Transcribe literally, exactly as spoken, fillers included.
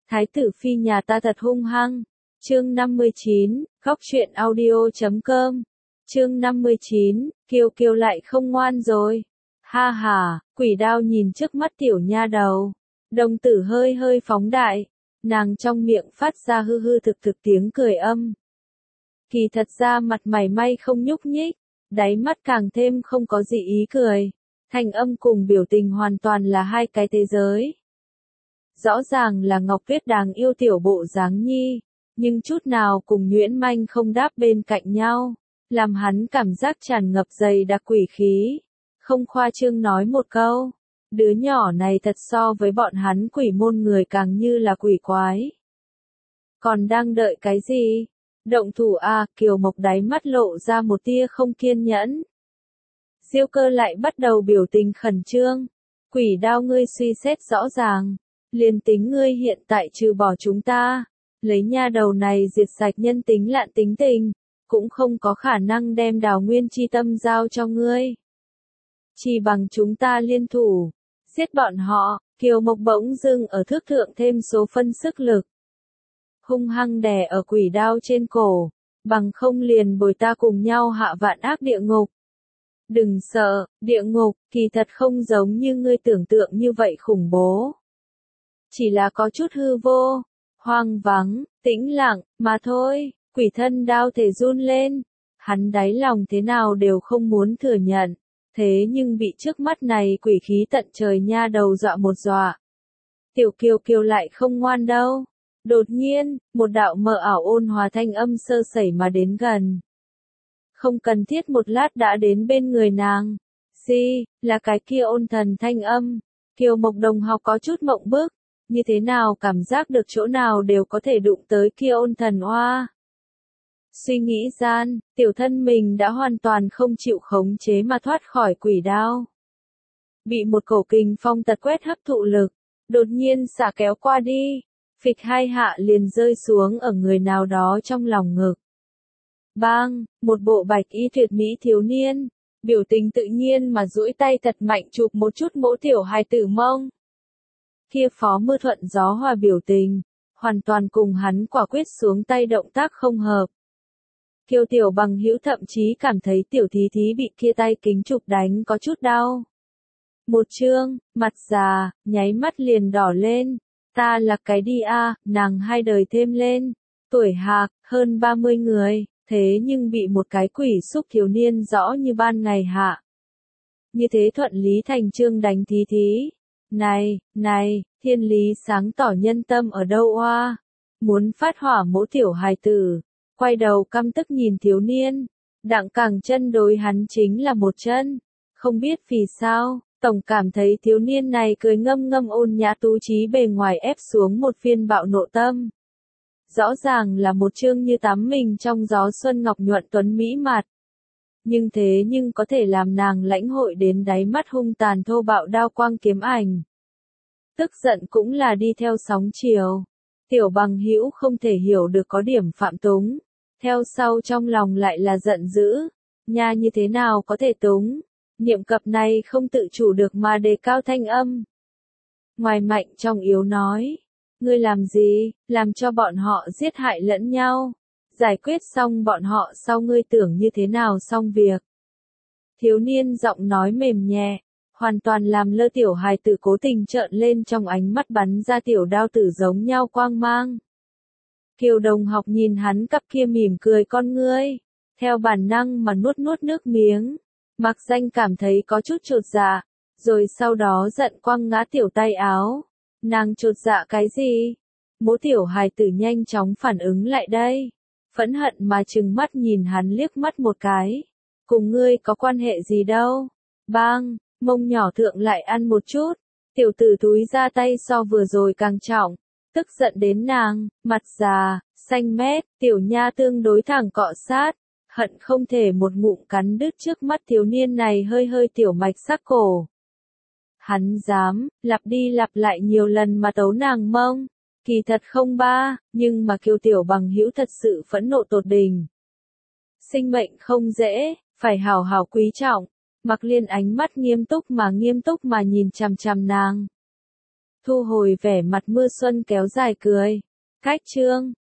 Thái tử phi nhà ta thật hung hăng. Chương năm mươi chín, góc truyện audio chấm com. Chương năm mươi chín, Kiều Kiều lại không ngoan rồi. Ha ha, Quỷ Đao nhìn trước mắt tiểu nha đầu. Đồng tử hơi hơi phóng đại. Nàng trong miệng phát ra hư hư thực thực tiếng cười âm. Kỳ thật ra mặt mày may không nhúc nhích. Đáy mắt càng thêm không có gì ý cười. Thanh âm cùng biểu tình hoàn toàn là hai cái thế giới. Rõ ràng là Ngọc Tuyết đáng yêu tiểu bộ dáng nhi, nhưng chút nào cùng Nguyễn Manh không đáp bên cạnh nhau, làm hắn cảm giác tràn ngập dày đặc quỷ khí. Không khoa trương nói một câu, đứa nhỏ này thật so với bọn hắn quỷ môn người càng như là quỷ quái. Còn đang đợi cái gì? Động thủ à, Kiều Mộc đáy mắt lộ ra một tia không kiên nhẫn. Diêu Cơ lại bắt đầu biểu tình khẩn trương. Quỷ Đao ngươi suy xét rõ ràng. Liền tính ngươi hiện tại trừ bỏ chúng ta, lấy nha đầu này diệt sạch nhân tính lạn tính tình, cũng không có khả năng đem Đào Nguyên chi tâm giao cho ngươi. Chỉ bằng chúng ta liên thủ, giết bọn họ. Kiều Mộc bỗng dưng ở thước thượng thêm số phân sức lực. Hung hăng đè ở Quỷ Đao trên cổ, bằng không liền bồi ta cùng nhau hạ vạn ác địa ngục. Đừng sợ, địa ngục, kỳ thật không giống như ngươi tưởng tượng như vậy khủng bố. Chỉ là có chút hư vô, hoang vắng, tĩnh lặng, mà thôi. Quỷ thân Đao thể run lên. Hắn đáy lòng thế nào đều không muốn thừa nhận. Thế nhưng bị trước mắt này quỷ khí tận trời nha đầu dọa một dọa. Tiểu Kiều Kiều lại không ngoan đâu. Đột nhiên, một đạo mờ ảo ôn hòa thanh âm sơ sẩy mà đến gần. Không cần thiết một lát đã đến bên người nàng. Gì, là cái kia ôn thần thanh âm. Kiều Mộc đồng học có chút mộng bức. Như thế nào cảm giác được chỗ nào đều có thể đụng tới kia ôn thần oa. Suy nghĩ gian, tiểu thân mình đã hoàn toàn không chịu khống chế mà thoát khỏi Quỷ Đao. Bị một cổ kình phong tật quét hấp thụ lực, đột nhiên xả kéo qua đi, phịch hai hạ liền rơi xuống ở người nào đó trong lòng ngực. Bang, một bộ bạch y tuyệt mỹ thiếu niên, biểu tình tự nhiên mà duỗi tay thật mạnh chụp một chút mỗ tiểu hài tử mông. Kia Phó Mưa thuận gió hòa biểu tình, hoàn toàn cùng hắn quả quyết xuống tay động tác không hợp. Kiều Tiểu Bằng hữu thậm chí cảm thấy tiểu thí thí bị kia tay kính chụp đánh có chút đau. Một chương, mặt già, nháy mắt liền đỏ lên. Ta là cái đi a, nàng hai đời thêm lên. Tuổi hạc, hơn ba mươi người, thế nhưng bị một cái quỷ xúc thiếu niên rõ như ban ngày hạ. Như thế thuận lý thành chương đánh thí thí. Này, này, thiên lý sáng tỏ nhân tâm ở đâu oa? Muốn phát hỏa mỗ tiểu hài tử, quay đầu căm tức nhìn thiếu niên, đặng cẳng chân đối hắn chính là một chân. Không biết vì sao, tổng cảm thấy thiếu niên này cười ngâm ngâm ôn nhã tú trí bề ngoài ép xuống một phiên bạo nộ tâm. Rõ ràng là một chương như tắm mình trong gió xuân ngọc nhuận tuấn mỹ mặt. Nhưng thế nhưng có thể làm nàng lãnh hội đến đáy mắt hung tàn thô bạo đao quang kiếm ảnh. Tức giận cũng là đi theo sóng chiều. Tiểu Bằng hữu không thể hiểu được có điểm phạm túng. Theo sau trong lòng lại là giận dữ. Nha như thế nào có thể túng. Niệm cập này không tự chủ được mà đề cao thanh âm. Ngoài mạnh trong yếu nói. Ngươi làm gì, làm cho bọn họ giết hại lẫn nhau. Giải quyết xong bọn họ sau ngươi tưởng như thế nào xong việc. Thiếu niên giọng nói mềm nhẹ, hoàn toàn làm lơ tiểu hài tử cố tình trợn lên trong ánh mắt bắn ra tiểu đao tử giống nhau quang mang. Kiều đồng học nhìn hắn cặp kia mỉm cười con ngươi, theo bản năng mà nuốt nuốt nước miếng, mặc danh cảm thấy có chút chột dạ, rồi sau đó giận quăng ngã tiểu tay áo. Nàng chột dạ cái gì? Mỗ tiểu hài tử nhanh chóng phản ứng lại đây. Phẫn hận mà trừng mắt nhìn hắn liếc mắt một cái. Cùng ngươi có quan hệ gì đâu. Bang, mông nhỏ thượng lại ăn một chút. Tiểu tử túi ra tay so vừa rồi càng trọng. Tức giận đến nàng, mặt già, xanh mét, tiểu nha tương đối thẳng cọ sát. Hận không thể một ngụm cắn đứt trước mắt thiếu niên này hơi hơi tiểu mạch sắc cổ. Hắn dám, lặp đi lặp lại nhiều lần mà tấu nàng mông. Kỳ thật không ba, nhưng mà Kiều Tiểu Bằng hữu thật sự phẫn nộ tột đỉnh. Sinh mệnh không dễ, phải hào hào quý trọng. Mặc Liên ánh mắt nghiêm túc mà nghiêm túc mà nhìn chằm chằm nàng. thu hồi vẻ mặt mưa xuân kéo dài cười. Cách chương